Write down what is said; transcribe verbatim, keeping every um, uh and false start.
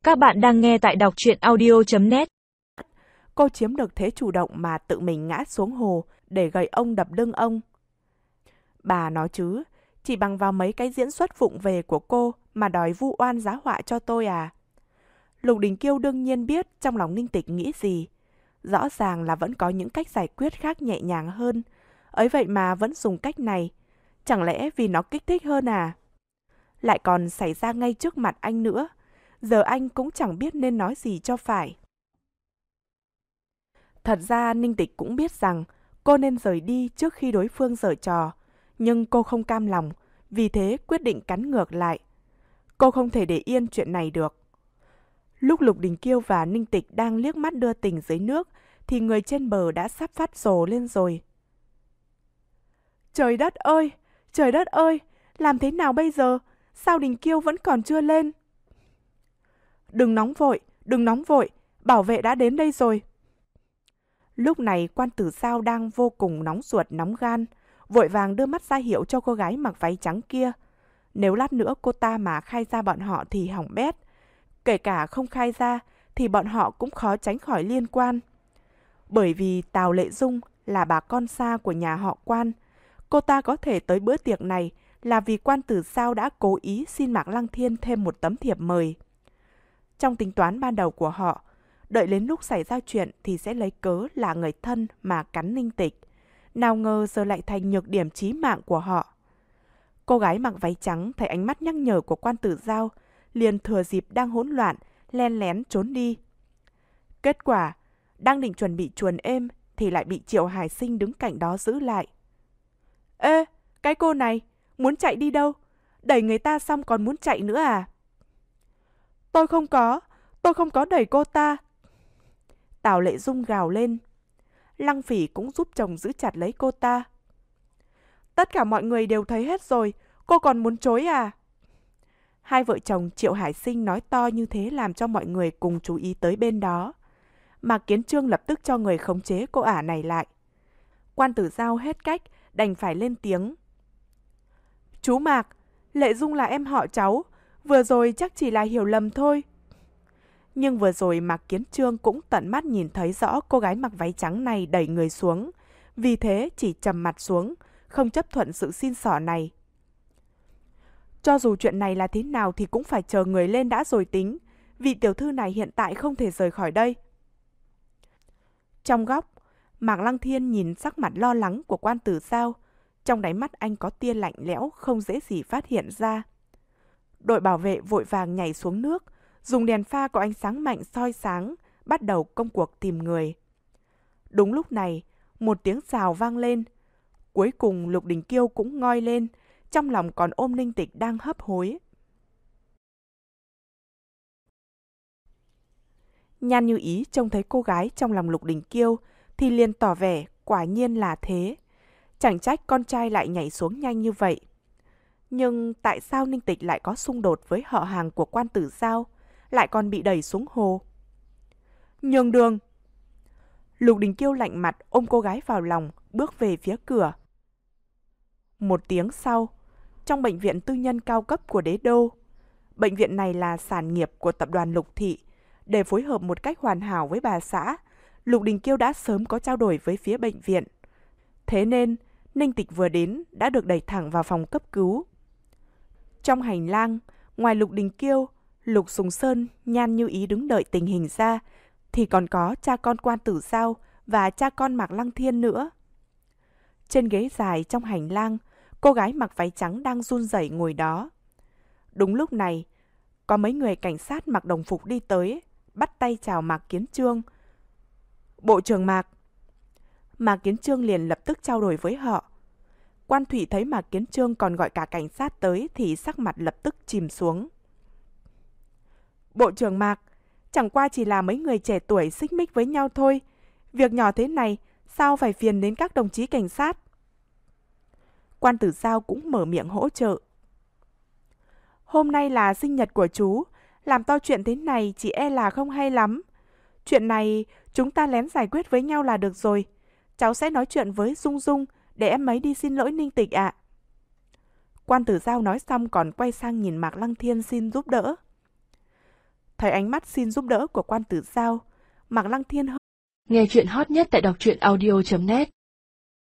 Các bạn đang nghe tại đọc truyện audio chấm net. Cô chiếm được thế chủ động mà tự mình ngã xuống hồ để gậy ông đập lưng ông. Bà nói chứ, chỉ bằng vào mấy cái diễn xuất vụng về của cô mà đòi vu oan giá họa cho tôi à? Lục Đình Kiêu đương nhiên biết trong lòng Ninh Tịch nghĩ gì. Rõ ràng là vẫn có những cách giải quyết khác nhẹ nhàng hơn. Ấy vậy mà vẫn dùng cách này. Chẳng lẽ vì nó kích thích hơn à? Lại còn xảy ra ngay trước mặt anh nữa. Giờ anh cũng chẳng biết nên nói gì cho phải. Thật ra Ninh Tịch cũng biết rằng cô nên rời đi trước khi đối phương giở trò. Nhưng cô không cam lòng, vì thế quyết định cắn ngược lại. Cô không thể để yên chuyện này được. Lúc Lục Đình Kiêu và Ninh Tịch đang liếc mắt đưa tình dưới nước, thì người trên bờ đã sắp phát rồ lên rồi. Trời đất ơi! Trời đất ơi! Làm thế nào bây giờ? Sao Đình Kiêu vẫn còn chưa lên? Đừng nóng vội, đừng nóng vội, bảo vệ đã đến đây rồi. Lúc này Quan Tử Giao đang vô cùng nóng ruột nóng gan, vội vàng đưa mắt ra hiệu cho cô gái mặc váy trắng kia. Nếu lát nữa cô ta mà khai ra bọn họ thì hỏng bét. Kể cả không khai ra thì bọn họ cũng khó tránh khỏi liên quan. Bởi vì Tào Lệ Dung là bà con xa của nhà họ Quan. Cô ta có thể tới bữa tiệc này là vì Quan Tử Giao đã cố ý xin Mạc Lăng Thiên thêm một tấm thiệp mời. Trong tính toán ban đầu của họ, đợi đến lúc xảy ra chuyện thì sẽ lấy cớ là người thân mà cắn Ninh Tịch. Nào ngờ giờ lại thành nhược điểm chí mạng của họ. Cô gái mặc váy trắng thấy ánh mắt nhắc nhở của Quan Tử Giao, liền thừa dịp đang hỗn loạn, len lén trốn đi. Kết quả, đang định chuẩn bị chuồn êm thì lại bị Triệu Hải Sinh đứng cạnh đó giữ lại. Ê, cái cô này, muốn chạy đi đâu? Đẩy người ta xong còn muốn chạy nữa à? Tôi không có, tôi không có đẩy cô ta. Tào Lệ Dung gào lên. Lăng Phỉ cũng giúp chồng giữ chặt lấy cô ta. Tất cả mọi người đều thấy hết rồi, cô còn muốn chối à? Hai vợ chồng Triệu Hải Sinh nói to như thế làm cho mọi người cùng chú ý tới bên đó. Mạc Kiến Trương lập tức cho người khống chế cô ả này lại. Quan Tử Giao hết cách, đành phải lên tiếng. Chú Mạc, Lệ Dung là em họ cháu, vừa rồi chắc chỉ là hiểu lầm thôi. Nhưng vừa rồi Mạc Kiến Trương cũng tận mắt nhìn thấy rõ cô gái mặc váy trắng này đẩy người xuống. Vì thế chỉ trầm mặt xuống, không chấp thuận sự xin xỏ này. Cho dù chuyện này là thế nào thì cũng phải chờ người lên đã rồi tính. Vị tiểu thư này hiện tại không thể rời khỏi đây. Trong góc, Mạc Lăng Thiên nhìn sắc mặt lo lắng của Quan Tử Giao. Trong đáy mắt anh có tia lạnh lẽo không dễ gì phát hiện ra. Đội bảo vệ vội vàng nhảy xuống nước, dùng đèn pha có ánh sáng mạnh soi sáng, bắt đầu công cuộc tìm người. Đúng lúc này, một tiếng rào vang lên. Cuối cùng Lục Đình Kiêu cũng ngoi lên, trong lòng còn ôm Ninh Tịch đang hấp hối. Nhan Như Ý trông thấy cô gái trong lòng Lục Đình Kiêu thì liền tỏ vẻ quả nhiên là thế. Chẳng trách con trai lại nhảy xuống nhanh như vậy. Nhưng tại sao Ninh Tịch lại có xung đột với họ hàng của Quan Tử Giao, lại còn bị đẩy xuống hồ? Nhường đường! Lục Đình Kiêu lạnh mặt ôm cô gái vào lòng, bước về phía cửa. Một tiếng sau, trong bệnh viện tư nhân cao cấp của đế đô, bệnh viện này là sản nghiệp của tập đoàn Lục Thị. Để phối hợp một cách hoàn hảo với bà xã, Lục Đình Kiêu đã sớm có trao đổi với phía bệnh viện. Thế nên, Ninh Tịch vừa đến đã được đẩy thẳng vào phòng cấp cứu. Trong hành lang, ngoài Lục Đình Kiêu, Lục Sùng Sơn, Nhan Như Ý đứng đợi tình hình ra, thì còn có cha con Quan Tử Giao và cha con Mạc Lăng Thiên nữa. Trên ghế dài trong hành lang, cô gái mặc váy trắng đang run rẩy ngồi đó. Đúng lúc này, có mấy người cảnh sát mặc đồng phục đi tới, bắt tay chào Mạc Kiến Trương. Bộ trưởng Mạc. Mạc Kiến Trương liền lập tức trao đổi với họ. Quan Thụy thấy Mạc Kiến Trương còn gọi cả cảnh sát tới thì sắc mặt lập tức chìm xuống. Bộ trưởng Mạc, chẳng qua chỉ là mấy người trẻ tuổi xích mích với nhau thôi. Việc nhỏ thế này, sao phải phiền đến các đồng chí cảnh sát? Quan Tử Giao cũng mở miệng hỗ trợ. Hôm nay là sinh nhật của chú, làm to chuyện thế này chỉ e là không hay lắm. Chuyện này chúng ta lén giải quyết với nhau là được rồi. Cháu sẽ nói chuyện với Dung Dung để em ấy đi xin lỗi Ninh Tịch ạ. Quan Tử Giao nói xong còn quay sang nhìn Mạc Lăng Thiên xin giúp đỡ. Thấy ánh mắt xin giúp đỡ của quan tử Giao, Mạc Lăng Thiên hơi... Nghe chuyện hot nhất tại đọc truyện audio chấm net